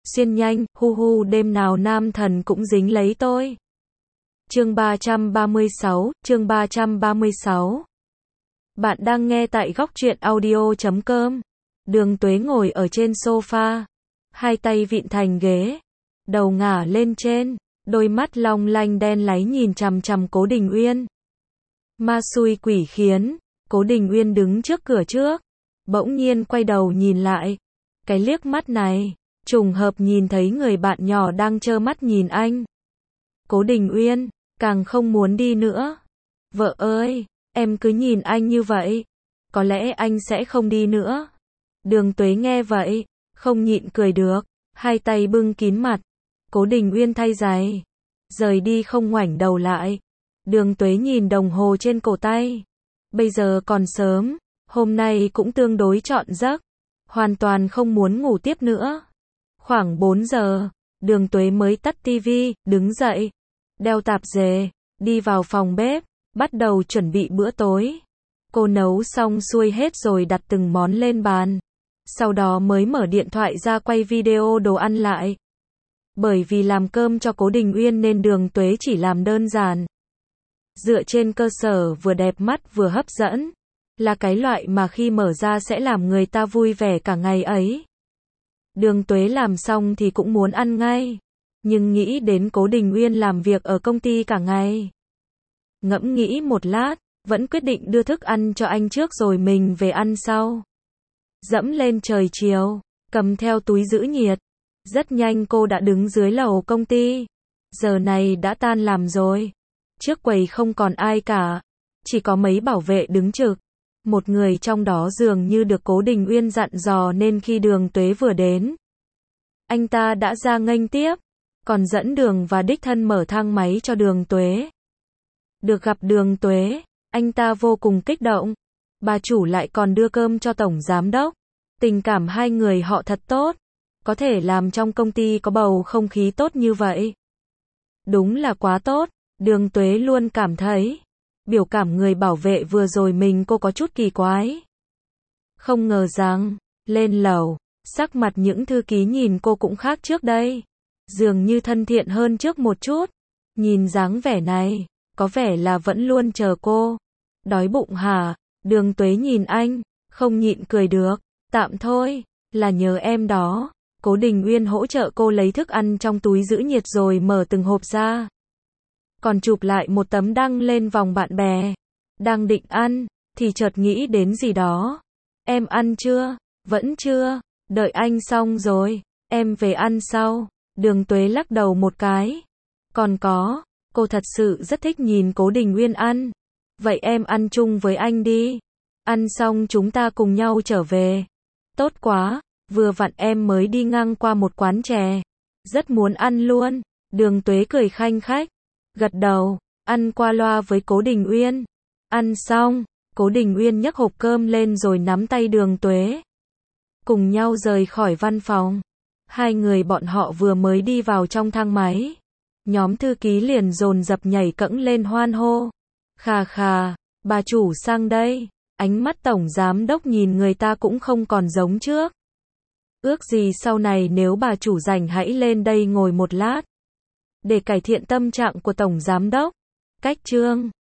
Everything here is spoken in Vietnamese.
xuyên nhanh, hu hu đêm nào nam thần cũng dính lấy tôi. Chương 336, chương 336. Bạn đang nghe tại góc truyện audio.com. Đường Tuế ngồi ở trên sofa, hai tay vịn thành ghế, đầu ngả lên trên, đôi mắt long lanh đen láy nhìn chằm chằm Cố Đình Uyên. Ma xui quỷ khiến, Cố Đình Uyên đứng trước cửa trước, bỗng nhiên quay đầu nhìn lại. Cái liếc mắt này, trùng hợp nhìn thấy người bạn nhỏ đang trơ mắt nhìn anh. Cố Đình Uyên càng không muốn đi nữa. Vợ ơi, em cứ nhìn anh như vậy, có lẽ anh sẽ không đi nữa. Đường Tuế nghe vậy, không nhịn cười được, hai tay bưng kín mặt. Cố Đình Uyên thay giày, rời đi không ngoảnh đầu lại. Đường Tuế nhìn đồng hồ trên cổ tay. Bây giờ còn sớm, hôm nay cũng tương đối trọn giấc, hoàn toàn không muốn ngủ tiếp nữa. Khoảng 4 giờ, Đường Tuế mới tắt tivi, đứng dậy, đeo tạp dề, đi vào phòng bếp, bắt đầu chuẩn bị bữa tối. Cô nấu xong xuôi hết rồi đặt từng món lên bàn, sau đó mới mở điện thoại ra quay video đồ ăn lại. Bởi vì làm cơm cho Cố Đình Uyên nên Đường Tuế chỉ làm đơn giản, dựa trên cơ sở vừa đẹp mắt vừa hấp dẫn, là cái loại mà khi mở ra sẽ làm người ta vui vẻ cả ngày ấy. Đường Tuế làm xong thì cũng muốn ăn ngay, nhưng nghĩ đến Cố Đình Uyên làm việc ở công ty cả ngày. Ngẫm nghĩ một lát, vẫn quyết định đưa thức ăn cho anh trước rồi mình về ăn sau. Dẫm lên trời chiều, cầm theo túi giữ nhiệt. Rất nhanh cô đã đứng dưới lầu công ty. Giờ này đã tan làm rồi. Trước quầy không còn ai cả, chỉ có mấy bảo vệ đứng trực. Một người trong đó dường như được Cố Đình Uyên dặn dò nên khi Đường Tuế vừa đến, anh ta đã ra nghênh tiếp, còn dẫn đường và đích thân mở thang máy cho Đường Tuế. Được gặp Đường Tuế, anh ta vô cùng kích động. Bà chủ lại còn đưa cơm cho tổng giám đốc. Tình cảm hai người họ thật tốt, có thể làm trong công ty có bầu không khí tốt như vậy. Đúng là quá tốt, Đường Tuế luôn cảm thấy. Biểu cảm người bảo vệ vừa rồi cô có chút kỳ quái. Không ngờ rằng, lên lầu, sắc mặt những thư ký nhìn cô cũng khác trước đây. Dường như thân thiện hơn trước một chút. Nhìn dáng vẻ này, có vẻ là vẫn luôn chờ cô. Đói bụng hả? Đường Tuế nhìn anh, không nhịn cười được. Tạm thôi, là nhờ em đó. Cố Đình Uyên hỗ trợ cô lấy thức ăn trong túi giữ nhiệt rồi mở từng hộp ra. Còn chụp lại một tấm đăng lên vòng bạn bè. Đang định ăn, thì chợt nghĩ đến gì đó. Em ăn chưa? Vẫn chưa. Đợi anh xong rồi, em về ăn sau. Đường Tuế lắc đầu một cái. Còn có, cô thật sự rất thích nhìn Cố Đình Uyên ăn. Vậy em ăn chung với anh đi. Ăn xong chúng ta cùng nhau trở về. Tốt quá, vừa vặn em mới đi ngang qua một quán chè. Rất muốn ăn luôn. Đường Tuế cười khanh khách, gật đầu, ăn qua loa với Cố Đình Uyên. Ăn xong, Cố Đình Uyên nhấc hộp cơm lên rồi nắm tay Đường Tuế. Cùng nhau rời khỏi văn phòng. Hai người bọn họ vừa mới đi vào trong thang máy. Nhóm thư ký liền dồn dập nhảy cẫng lên hoan hô. Khà khà, bà chủ sang đây. Ánh mắt tổng giám đốc nhìn người ta cũng không còn giống trước. Ước gì sau này nếu bà chủ rảnh hãy lên đây ngồi một lát, để cải thiện tâm trạng của tổng giám đốc. Cách chương